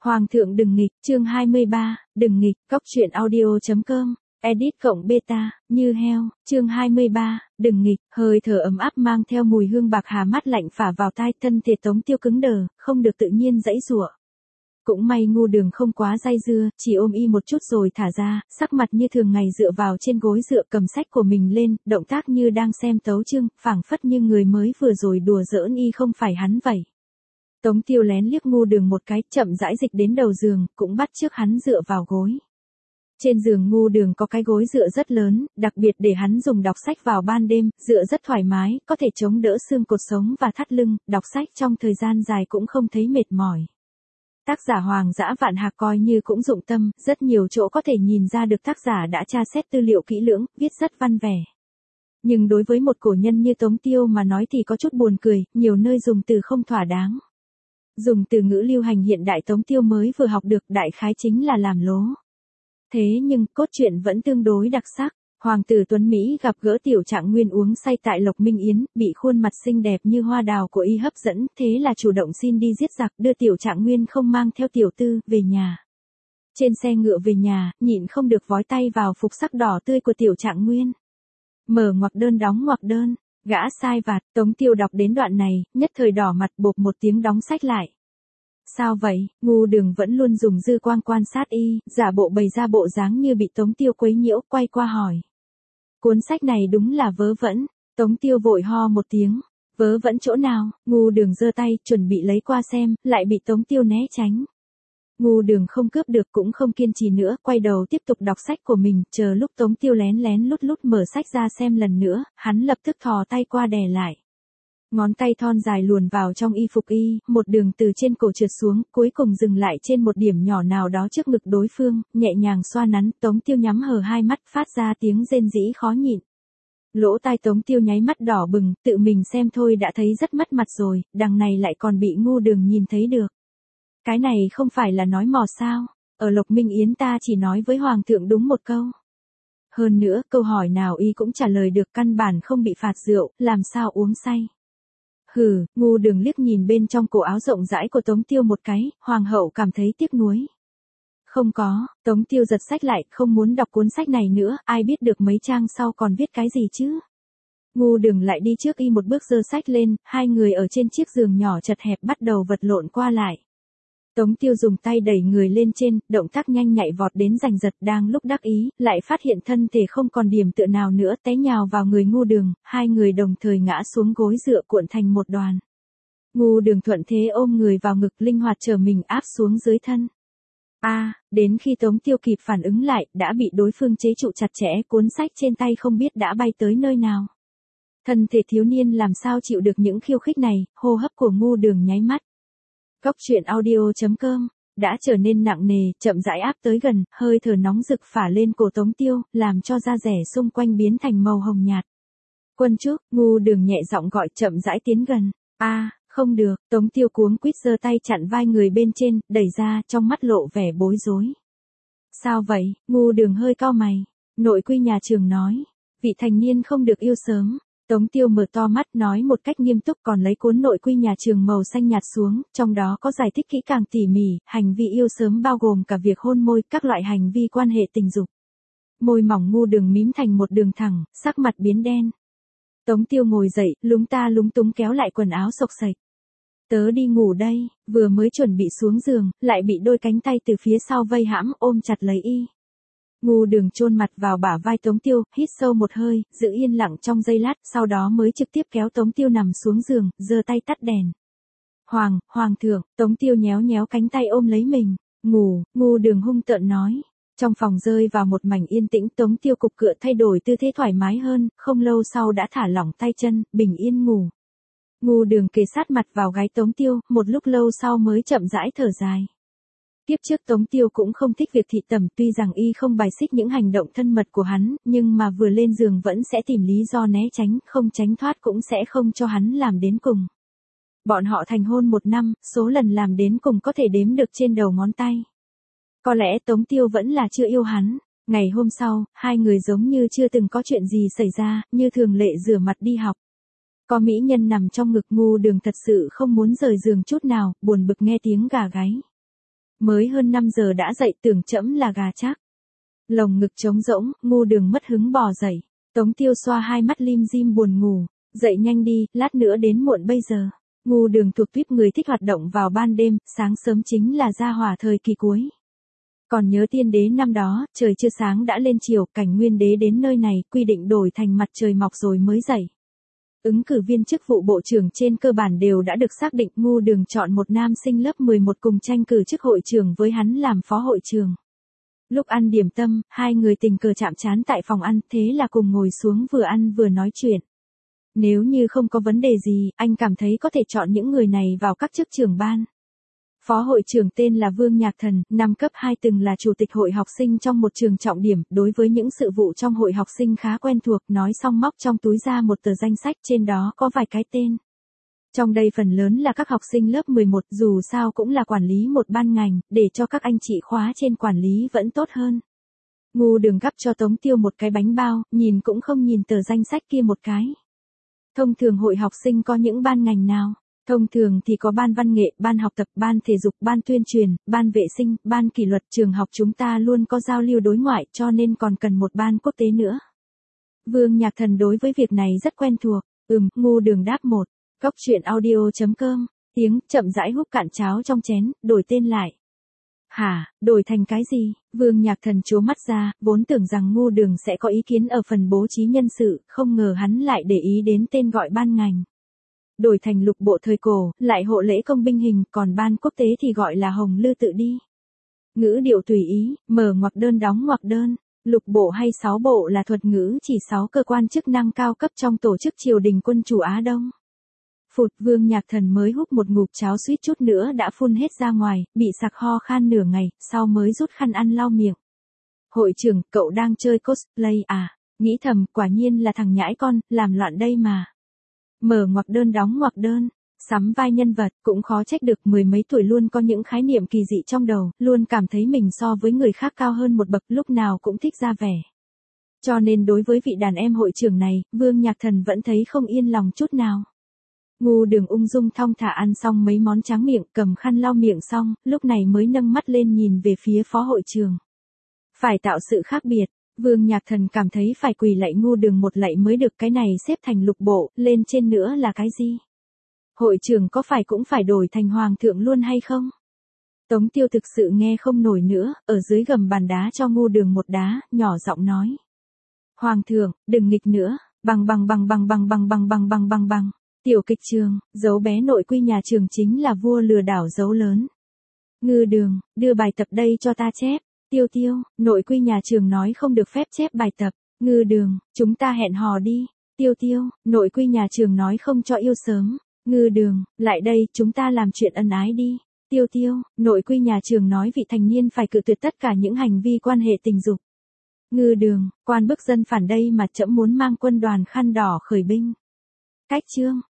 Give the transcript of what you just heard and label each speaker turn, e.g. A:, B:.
A: Hoàng thượng đừng nghịch, chương 23, đừng nghịch, cóc truyện audio.com, edit cộng beta, như heo, chương 23, đừng nghịch, hơi thở ấm áp mang theo mùi hương bạc hà mát lạnh phả vào tai, thân thể Tống Tiêu cứng đờ, không được tự nhiên giãy giụa. Cũng may Ngu Đường không quá dây dưa, chỉ ôm y một chút rồi thả ra, sắc mặt như thường ngày dựa vào trên gối dựa cầm sách của mình lên, động tác như đang xem tấu chương, phảng phất như người mới vừa rồi đùa giỡn y không phải hắn vậy. Tống Tiêu lén liếc Ngu Đường một cái, chậm rãi dịch đến đầu giường, cũng bắt chước hắn dựa vào gối. Trên giường Ngu Đường có cái gối dựa rất lớn, đặc biệt để hắn dùng đọc sách vào ban đêm, dựa rất thoải mái, có thể chống đỡ xương cột sống và thắt lưng, đọc sách trong thời gian dài cũng không thấy mệt mỏi. Tác giả Hoàng Dã Vạn Hạc coi như cũng dụng tâm, rất nhiều chỗ có thể nhìn ra được tác giả đã tra xét tư liệu kỹ lưỡng, viết rất văn vẻ. Nhưng đối với một cổ nhân như Tống Tiêu mà nói thì có chút buồn cười, nhiều nơi dùng từ không thỏa đáng. Dùng từ ngữ lưu hành hiện đại Tống Tiêu mới vừa học được, đại khái chính là làm lố. Thế nhưng, cốt truyện vẫn tương đối đặc sắc. Hoàng tử Tuấn Mỹ gặp gỡ Tiểu Trạng Nguyên uống say tại Lộc Minh Yến, bị khuôn mặt xinh đẹp như hoa đào của y hấp dẫn, thế là chủ động xin đi giết giặc, đưa Tiểu Trạng Nguyên không mang theo Tiểu Tư về nhà. Trên xe ngựa về nhà, nhịn không được vói tay vào phục sắc đỏ tươi của Tiểu Trạng Nguyên. Mở ngoặc đơn đóng ngoặc đơn, gã sai vặt, Tống Tiêu đọc đến đoạn này, nhất thời đỏ mặt bộp một tiếng đóng sách lại. Sao vậy? Ngu Đường vẫn luôn dùng dư quang quan sát y, giả bộ bày ra bộ dáng như bị Tống Tiêu quấy nhiễu, quay qua hỏi. Cuốn sách này đúng là vớ vẩn. Tống Tiêu vội ho một tiếng. Vớ vẩn chỗ nào? Ngu Đường giơ tay, chuẩn bị lấy qua xem, lại bị Tống Tiêu né tránh. Ngu Đường không cướp được cũng không kiên trì nữa, quay đầu tiếp tục đọc sách của mình, chờ lúc Tống Tiêu lén lén lút lút mở sách ra xem lần nữa, hắn lập tức thò tay qua đè lại. Ngón tay thon dài luồn vào trong y phục y, một đường từ trên cổ trượt xuống, cuối cùng dừng lại trên một điểm nhỏ nào đó trước ngực đối phương, nhẹ nhàng xoa nắn, Tống Tiêu nhắm hờ hai mắt, phát ra tiếng rên rỉ khó nhịn. Lỗ tai Tống Tiêu nháy mắt đỏ bừng, tự mình xem thôi đã thấy rất mất mặt rồi, đằng này lại còn bị Ngu Đường nhìn thấy được. Cái này không phải là nói mò sao, ở Lộc Minh Yến ta chỉ nói với Hoàng thượng đúng một câu. Hơn nữa, câu hỏi nào y cũng trả lời được, căn bản không bị phạt rượu, làm sao uống say. Hừ, Ngu Đường liếc nhìn bên trong cổ áo rộng rãi của Tống Tiêu một cái, Hoàng hậu cảm thấy tiếc nuối. Không có, Tống Tiêu giật sách lại, không muốn đọc cuốn sách này nữa, ai biết được mấy trang sau còn viết cái gì chứ. Ngu Đường lại đi trước y một bước giơ sách lên, hai người ở trên chiếc giường nhỏ chật hẹp bắt đầu vật lộn qua lại. Tống Tiêu dùng tay đẩy người lên trên, động tác nhanh nhạy vọt đến giành giật, đang lúc đắc ý, lại phát hiện thân thể không còn điểm tựa nào nữa, té nhào vào người Ngu Đường, hai người đồng thời ngã xuống gối dựa cuộn thành một đoàn. Ngu Đường thuận thế ôm người vào ngực, linh hoạt trở mình áp xuống dưới thân. Đến khi Tống Tiêu kịp phản ứng lại, đã bị đối phương chế trụ chặt chẽ, cuốn sách trên tay không biết đã bay tới nơi nào. Thân thể thiếu niên làm sao chịu được những khiêu khích này, hô hấp của Ngu Đường nháy mắt. Cóc truyện audio.com đã trở nên nặng nề, chậm rãi áp tới gần, hơi thở nóng rực phả lên cổ Tống Tiêu, làm cho da rẻ xung quanh biến thành màu hồng nhạt. Quân trúc, Ngu Đường nhẹ giọng gọi, chậm rãi tiến gần. Không được, Tống Tiêu cuống quýt giơ tay chặn vai người bên trên, đẩy ra, trong mắt lộ vẻ bối rối. Sao vậy? Ngu Đường hơi cau mày. Nội quy nhà trường nói, vị thành niên không được yêu sớm. Tống Tiêu mở to mắt nói một cách nghiêm túc, còn lấy cuốn nội quy nhà trường màu xanh nhạt xuống, trong đó có giải thích kỹ càng tỉ mỉ, hành vi yêu sớm bao gồm cả việc hôn môi, các loại hành vi quan hệ tình dục. Môi mỏng Ngu Đường mím thành một đường thẳng, sắc mặt biến đen. Tống Tiêu ngồi dậy, lúng ta lúng túng kéo lại quần áo xộc xệch. Tớ đi ngủ đây, vừa mới chuẩn bị xuống giường, lại bị đôi cánh tay từ phía sau vây hãm, ôm chặt lấy y. Ngu Đường chôn mặt vào bả vai Tống Tiêu, hít sâu một hơi, giữ yên lặng trong giây lát, sau đó mới trực tiếp kéo Tống Tiêu nằm xuống giường, giơ tay tắt đèn. Hoàng thượng, Tống Tiêu nhéo nhéo cánh tay ôm lấy mình. Ngủ, Ngu Đường hung tợn nói. Trong phòng rơi vào một mảnh yên tĩnh, Tống Tiêu cục cựa thay đổi tư thế thoải mái hơn, không lâu sau đã thả lỏng tay chân, bình yên ngủ. Ngu Đường kề sát mặt vào gáy Tống Tiêu, một lúc lâu sau mới chậm rãi thở dài. Tiếp trước Tống Tiêu cũng không thích việc thị tẩm, tuy rằng y không bài xích những hành động thân mật của hắn, nhưng mà vừa lên giường vẫn sẽ tìm lý do né tránh, không tránh thoát cũng sẽ không cho hắn làm đến cùng. Bọn họ thành hôn 1 năm, số lần làm đến cùng có thể đếm được trên đầu ngón tay. Có lẽ Tống Tiêu vẫn là chưa yêu hắn. Ngày hôm sau, hai người giống như chưa từng có chuyện gì xảy ra, như thường lệ rửa mặt đi học. Có mỹ nhân nằm trong ngực, Ngu Đường thật sự không muốn rời giường chút nào, buồn bực nghe tiếng gà gáy. mới hơn 5 giờ đã dậy, tưởng trẫm là gà chắc. Lồng ngực trống rỗng, Ngu Đường mất hứng bò dậy. Tống Tiêu xoa hai mắt lim dim buồn ngủ, dậy nhanh đi, lát nữa đến muộn bây giờ. Ngu Đường thuộc tuýp người thích hoạt động vào ban đêm, sáng sớm chính là gia hỏa thời kỳ cuối. Còn nhớ tiên đế năm đó, trời chưa sáng đã lên chiều, Cảnh Nguyên đế đến nơi này, quy định đổi thành mặt trời mọc rồi mới dậy. Ứng cử viên chức vụ bộ trưởng trên cơ bản đều đã được xác định, Ngu Đường chọn một nam sinh lớp 11 cùng tranh cử chức hội trưởng với hắn làm phó hội trưởng. Lúc ăn điểm tâm, hai người tình cờ chạm trán tại phòng ăn, thế là cùng ngồi xuống vừa ăn vừa nói chuyện. Nếu như không có vấn đề gì, anh cảm thấy có thể chọn những người này vào các chức trưởng ban. Phó hội trưởng tên là Vương Nhạc Thần, năm cấp 2 từng là chủ tịch hội học sinh trong một trường trọng điểm, đối với những sự vụ trong hội học sinh khá quen thuộc, nói xong móc trong túi ra một tờ danh sách, trên đó có vài cái tên. Trong đây phần lớn là các học sinh lớp 11, dù sao cũng là quản lý một ban ngành, để cho các anh chị khóa trên quản lý vẫn tốt hơn. Ngu Đường gắp cho Tống Tiêu một cái bánh bao, nhìn cũng không nhìn tờ danh sách kia một cái. Thông thường hội học sinh có những ban ngành nào? Thông thường thì có ban văn nghệ, ban học tập, ban thể dục, ban tuyên truyền, ban vệ sinh, ban kỷ luật. Trường học chúng ta luôn có giao lưu đối ngoại, cho nên còn cần một ban quốc tế nữa. Vương Nhạc Thần đối với việc này rất quen thuộc. Ngu Đường đáp một. Góc chuyện audio.com. Tiếng chậm rãi húp cạn cháo trong chén, đổi tên lại. Hả, đổi thành cái gì? Vương Nhạc Thần trố mắt ra, vốn tưởng rằng Ngu Đường sẽ có ý kiến ở phần bố trí nhân sự, không ngờ hắn lại để ý đến tên gọi ban ngành. Đổi thành lục bộ thời cổ, lại hộ lễ công binh hình, còn ban quốc tế thì gọi là hồng lư tự đi. Ngữ điệu tùy ý, mở ngoặc đơn đóng ngoặc đơn. Lục bộ hay 6 bộ là thuật ngữ chỉ 6 cơ quan chức năng cao cấp trong tổ chức triều đình quân chủ Á Đông. Phụt, Vương Nhạc Thần mới húp một ngụm cháo suýt chút nữa đã phun hết ra ngoài, bị sặc ho khan nửa ngày, sau mới rút khăn ăn lau miệng. Hội trưởng, cậu đang chơi cosplay à? Nghĩ thầm, quả nhiên là thằng nhãi con, làm loạn đây mà. Mở ngoặc đơn đóng ngoặc đơn, sắm vai nhân vật, cũng khó trách được, mười mấy tuổi luôn có những khái niệm kỳ dị trong đầu, luôn cảm thấy mình so với người khác cao hơn một bậc, lúc nào cũng thích ra vẻ. Cho nên đối với vị đàn em hội trưởng này, Vương Nhạc Thần vẫn thấy không yên lòng chút nào. Ngu Đường ung dung thong thả ăn xong mấy món tráng miệng, cầm khăn lau miệng xong, lúc này mới nâng mắt lên nhìn về phía phó hội trưởng. Phải tạo sự khác biệt, Vương Nhạc Thần cảm thấy phải quỳ lạy Ngu Đường một lạy mới được, cái này xếp thành lục bộ, lên trên nữa là cái gì? Hội trưởng có phải cũng phải đổi thành hoàng thượng luôn hay không? Tống Tiêu thực sự nghe không nổi nữa, ở dưới gầm bàn đá cho Ngu Đường một đá, nhỏ giọng nói. Hoàng thượng, đừng nghịch nữa, bằng. Tiểu kịch trường, dấu bé nội quy nhà trường chính là vua lừa đảo dấu lớn. Ngư Đường, đưa bài tập đây cho ta chép. Tiêu, nội quy nhà trường nói không được phép chép bài tập. Ngư Đường, chúng ta hẹn hò đi. Tiêu, nội quy nhà trường nói không cho yêu sớm. Ngư Đường, lại đây, chúng ta làm chuyện ân ái đi. Tiêu, nội quy nhà trường nói vị thành niên phải cự tuyệt tất cả những hành vi quan hệ tình dục. Ngư Đường, quan bức dân phản đây mà trẫm muốn mang quân đoàn khăn đỏ khởi binh. Cách chương.